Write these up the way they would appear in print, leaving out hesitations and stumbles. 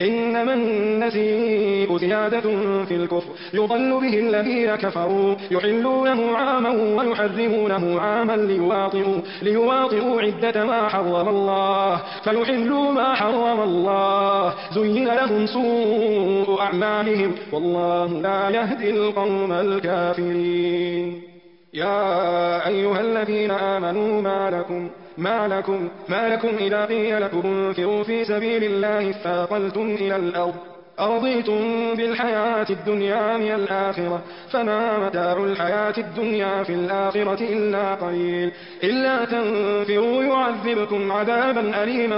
إنما النسيء زيادة في الكفر يضل به الذين كفروا يحلونه عاما ويحرمونه عاما ليواطئوا عدة ما حرم الله فيحلوا ما حرم الله زين لهم سوء أعمالهم والله لا يهدي القوم الكافرين. يا أيها الذين آمنوا ما لكم إذا قيل لكم انفروا في سبيل الله اثاقلتم إلى الأرض أرضيتم بالحياة الدنيا من الآخرة فما متاع الحياة الدنيا في الآخرة إلا قليل. إلا تنفروا يعذبكم عذابا أليما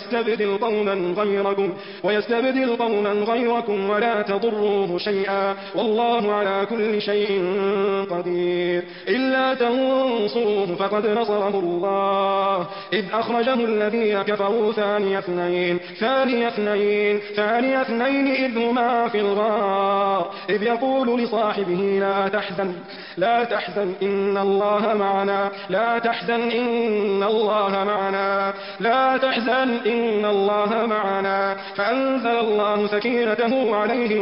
ويستبدل قوما غيركم ولا تضروه شيئا والله على كل شيء قدير. إلا تنصروه فقد نصره الله إذ أخرجه الذين كفروا ثاني اثنين إذ هما في الغار إذ يقول لصاحبه لا تحزن إن الله معنا فأنزل الله سكينته عليه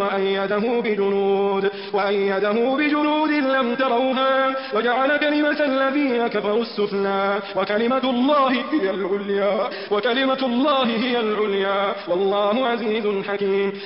وأيده بجنود لم تروها وجعل كلمة الذين كفروا السفلى وكلمة الله هي العليا والله عزيز حكيم.